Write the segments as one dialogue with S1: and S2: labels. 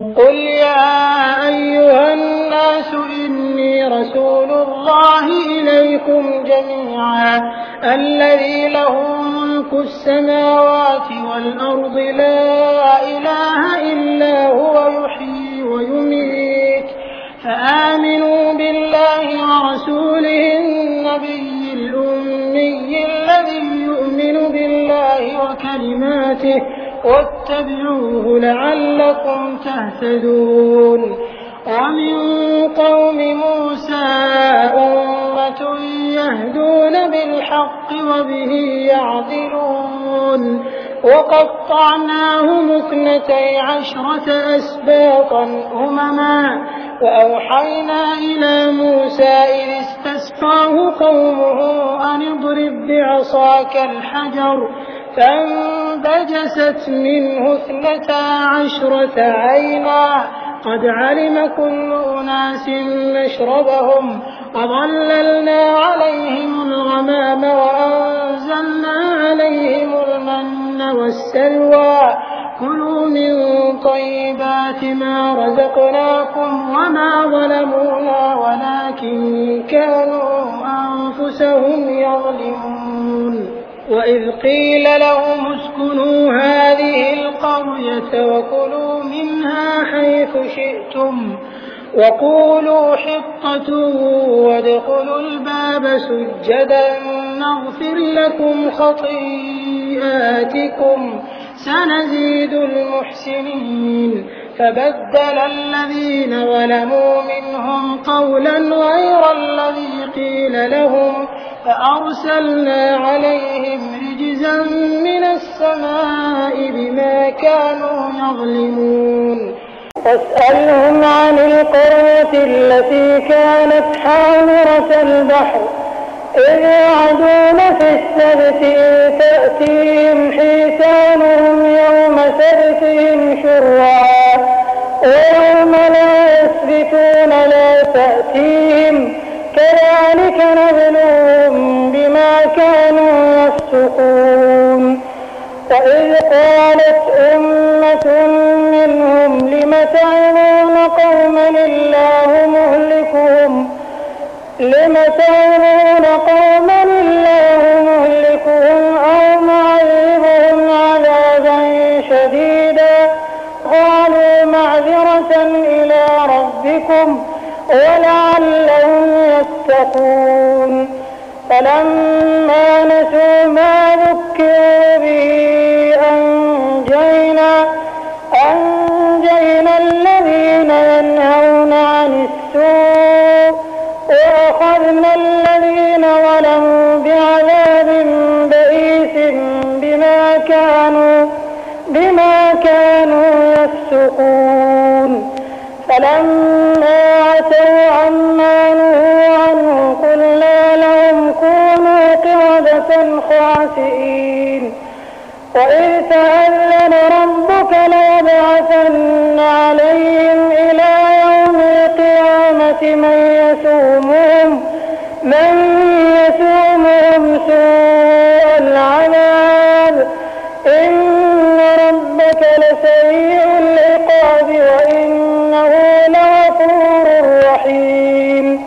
S1: قل يا أيها الناس إني رسول الله إليكم جميعا الذي له ملك السماوات والأرض لا إله إلا هو يحيي ويميت فآمنوا بالله ورسوله النبي الأمي الذي يؤمن بالله وكلماته واتبعوه لعلكم تهتدون. ومن قوم موسى أمة يهدون بالحق وبه يعدلون وقطعناهم 12 أسباطا أمما وأوحينا إلى موسى إذ استسقاه قومه أن اضرب بعصاك الحجر فانبجست منه 12 عينا قد علم كل أناس مشربهم وظللنا عليهم الغمام وأنزلنا عليهم المن والسلوى كلوا من طيبات ما رزقناكم وما ظلمونا ولكن كانوا أنفسهم يظلمون. وإذ قيل لهم اسكنوا هذه القرية وكلوا منها حيث شئتم وقولوا حطة وادخلوا الباب سجدا نغفر لكم خطيئاتكم سنزيد المحسنين. فبدل الذين ظلموا منهم قولا غير الذي قيل لهم فأرسلنا عليهم رجزا من السماء بما كانوا يظلمون. واسألهم عن القرية التي كانت حاضرة البحر إذ يعدون في السبت إذ تأتيهم حيتانهم يوم سبتهم شرعا ويوم لا يسبتون لا تأتيهم كذلك نبلوهم بما كانوا يفسقون. وإذ قالت أمة منهم لم تعظون قوما الله مهلكهم أو معذبهم عذابا شديدا قالوا معذرة إلى ربكم ولعلهم يتقون. فلما نسوا ما ذكروا به أنجينا الذين ينهون عن السوء وأخذنا الذين ظلموا بعذاب بئيس بما كانوا يفسقون. فلما عتوا عما نهوا عنه قلنا لهم كونوا قردة خاسئين. وإذ تأذن ربك ليبعثن عليهم إلى يوم القيامة من يسومهم سوء العذاب إن ربك لسريع العقاب وإنه لغفور رحيم.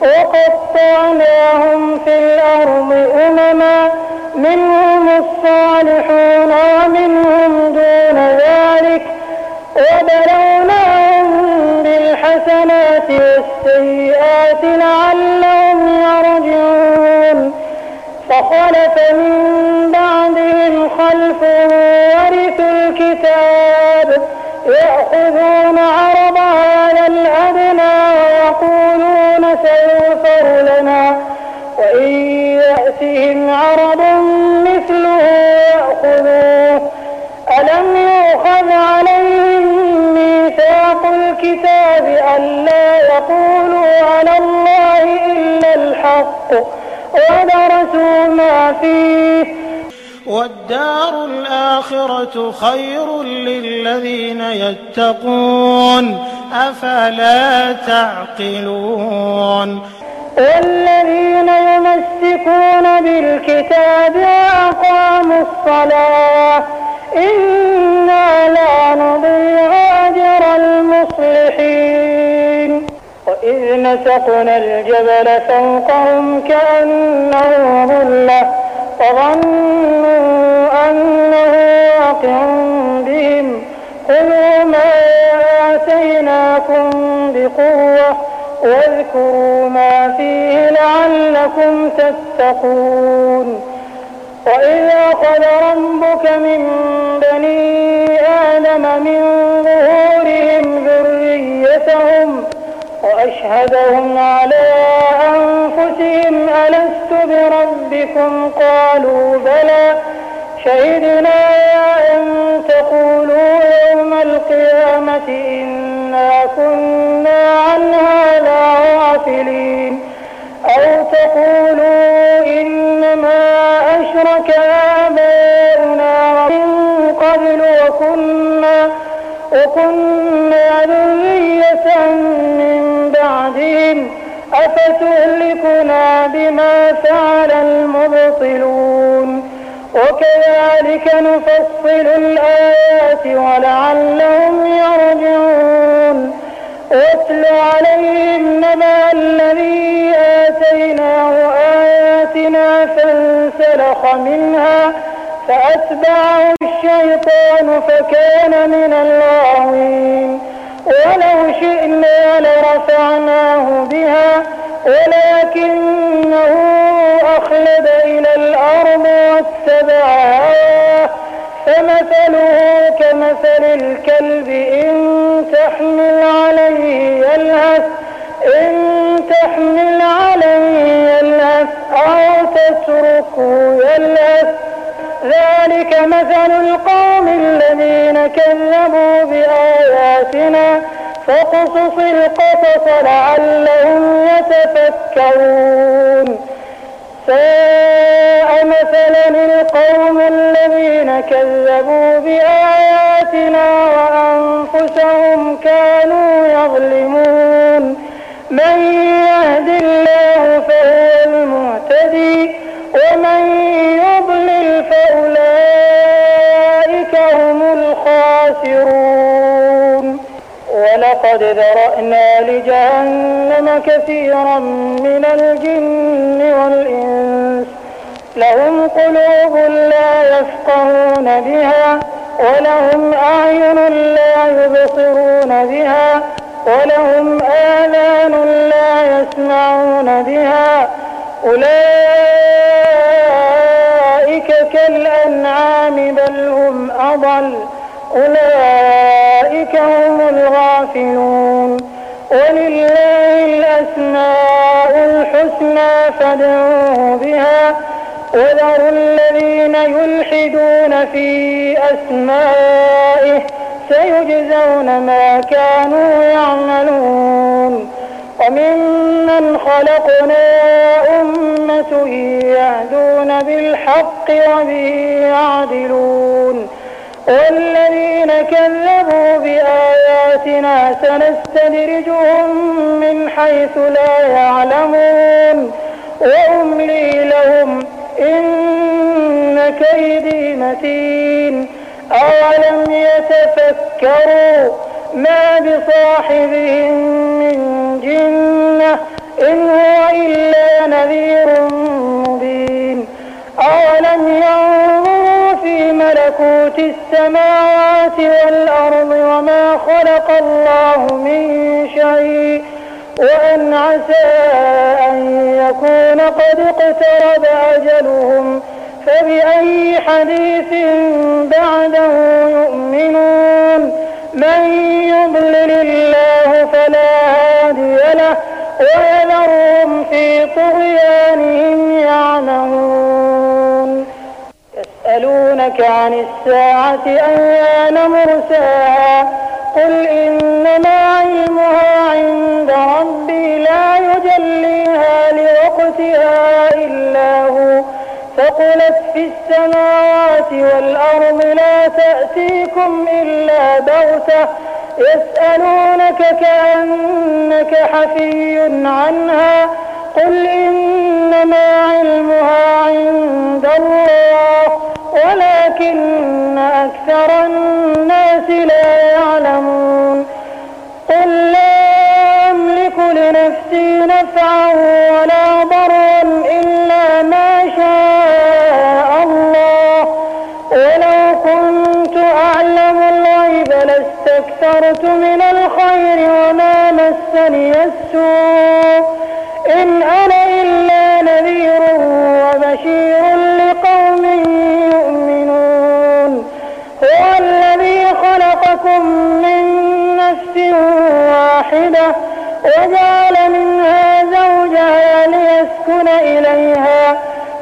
S1: وقطعناهم في الأرض أمما منهم الصالحون ومنهم دون ذلك وبلوناهم بالحسنات والسيئات لعلهم يرجعون. فخلف من بعدهم خلف ورثوا الكتاب يأخذون عرض هذا الأدنى ويقولون سيغفر لنا وإن يأتهم عرض مثله يأخذوه. ألم يؤخذ عليهم ميثاق الكتاب ألا يقولوا على الله إلا الحق ودرسوا ما فيه والدار الآخرة خير للذين يتقون أفلا تعقلون. والذين يمسكون بالكتاب وأقاموا الصلاة إنا لا نضيع أجر إذ نسقنا الجبل فوقهم كأنه ظلة وظنوا أنه واقع بهم خذوا ما آتيناكم بقوة واذكروا ما فيه لعلكم تتقون. وإذ أخذ ربك من بني آدم من ظهورهم ذريتهم وأشهدهم على أنفسهم ألست بربكم قالوا بلى شهدنا أن تقولوا يوم القيامة إنا كنا عن هذا غافلين أو تقولوا إنما أشرك آباؤنا من قبل وكنا ذرية من بعدهم أفتهلكنا بما فعل المبطلون وكذلك نفصل الآيات ولعلهم يرجعون. واتل عليهم نبأ الذي آتيناه آياتنا فانسلخ منها فأتبعه الشيطان فكان من الغاوين. ولو شئنا لرفعناه بها ولكنه أخلد إلى الأرض واتبع هواه فمثله كمثل الكلب إن تحمل عليه يلهث أو تتركه يلهث ذلك مثل القوم الذين كذبوا بآياتنا فاقصص القصص لعلهم يتفكرون. ساء مثلا القوم الذين كذبوا بآياتنا وأنفسهم كانوا يظلمون. من يهد الله فهو المهتدي ومن يضلل فأولئك هم الخاسرون. ولقد ذرأنا لجهنم كثيرا من الجن والإنس لهم قلوب لا يفقهون بها ولهم أعين لا يبصرون بها ولهم آذان لا يسمعون بها أولئك كالأنعام بل هم أضل أولئك هم الغافلون. ولله الأسماء الحسنى فادعوه بها وذروا الذين يلحدون في أسمائه سيجزون ما كانوا يعملون. وممن خلقنا أمة يهدون بالحق وبه يعدلون. والذين كذبوا بآياتنا سنستدرجهم من حيث لا يعلمون وأملي لهم إن كيدي متين. أولم يتفكروا ما بصاحبهم من جنة إن هو إلا نذير مبين. أولم ينظروا في ملكوت السماوات والأرض وما خلق الله من شيء وأن عسى أن يكون قد اقترب أجلهم فبأي حديث بعده يؤمنون. من يضلل الله فلا هادي له ويذرهم في طغيانهم يعمهون. يسألونك عن الساعة أيان مرساها قل إنما علمها عند ربي لا يجليها لوقتها إلا هو ثقلت في السماوات والأرض لا تأتيكم إلا بغتة يسألونك كأنك حفي عنها قل إنما علمها عند الله ولكن أكثر الناس لا يعلمون. قل لا أملك لنفسي نفعا ولا ضرا إلا ما شاء الله، ولو كنت أعلم الغيب لاستكثرت من الخير وما مسني السوء، إن أنا إلا نذير وبشير لقوم يؤمنون. هو الذي خلقكم من نفس واحدة وجعل منها زوجها ليسكن إليها،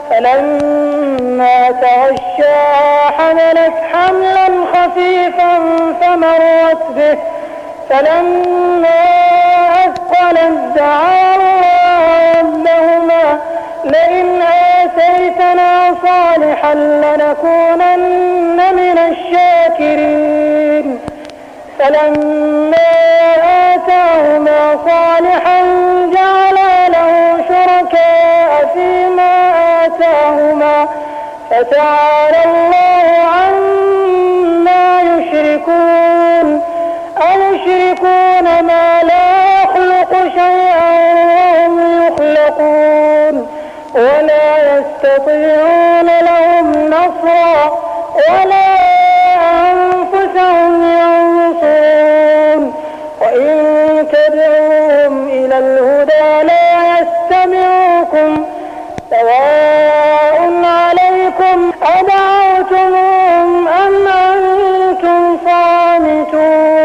S1: فلما تغشاها حملت حملا خفيفا فمرت به، فلما أثقلت دعا الله ربهما لئن آتيتنا صالحا لنكونن من الشاكرين. فلما آتاهما صالحا جعلا له شركاء فيما آتاهما، فتعالى الله عما يشركون. أيشركون ما لا يخلق شيئا وهم يخلقون، ولا يستطيعون لهم نصرا ولا أنفسهم ينصرون. وإن تدعوهم إلى الهدى لا يستمعوكم، سواء عليكم أدعوتموهم أم أنتم صامتون.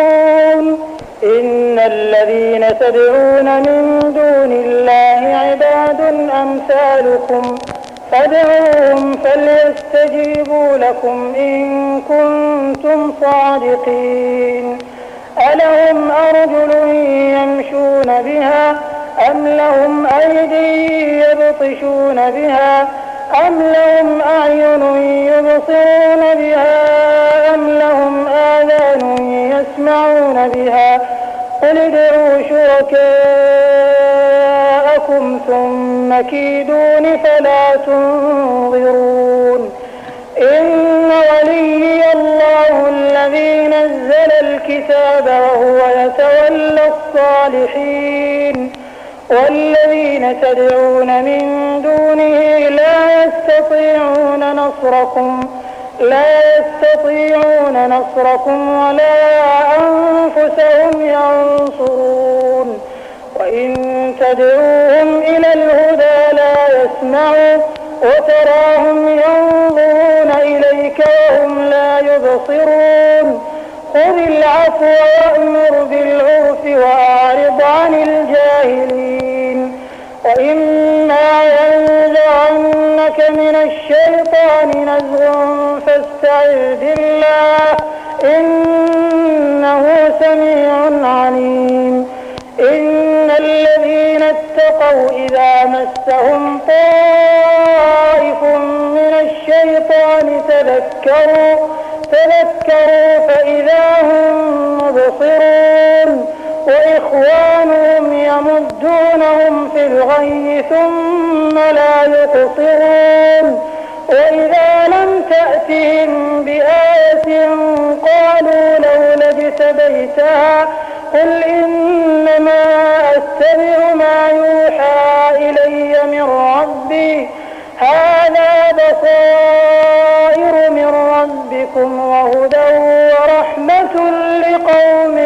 S1: إن الذين تدعون من دون الله عباد أمثالكم فادعوهم فليستجيبوا لكم إن كنتم صادقين. ألهم أرجل يمشون بها أم لهم أيدي يبطشون بها أم لهم أعين يبصرون بها أم لهم آذان يسمعون بها؟ قل ادعوا شركاءكم ثم كيدون فلا تنظرون. إن وليي الله الذي نزل الكتاب وهو يتولى الصالحين. والذين تدعون من دونه لا يستطيعون نصركم ولا أنفسهم ينصرون. وإن تدعوهم إلى الهدى لا يسمعوا وتراهم ينظرون إليك وهم لا يبصرون. خذ العفو وأمر بالعرف وأعرض عن الجاهلين. وإما ينزغنك من الشيطان نزغ فاستعذ بالله إنه سميع عليم. إن الذين اتقوا إذا مسهم طائف من الشيطان تذكروا فإذا هم مبصرون. وإخوانهم يمدونهم في الغي ثم لا يقصرون. وإذا لم تأتهم بآية قالوا لولا اجتبيتها قل إنما أتبع ما يوحى إلي من ربي هذا بصائر من ربكم وهدى ورحمة لقوم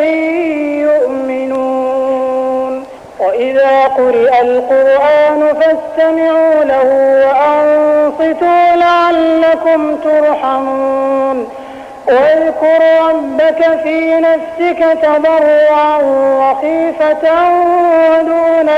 S1: يؤمنون. وإذا قرئ القرآن فاستمعوا له وأنصتوا لعلكم ترحمون. واذكر ربك في نفسك تضرعا وخيفة ودون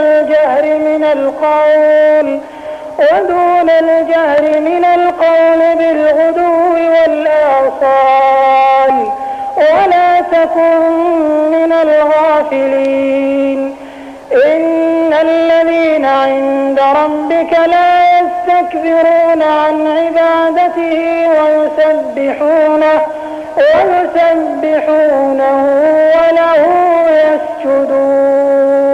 S1: الجهر من القول بالغدو والآصال ولا تكن من الغافلين. إن الذين عند ربك لا يستكبرون عن عبادته ويسبحونه وله يسجدون.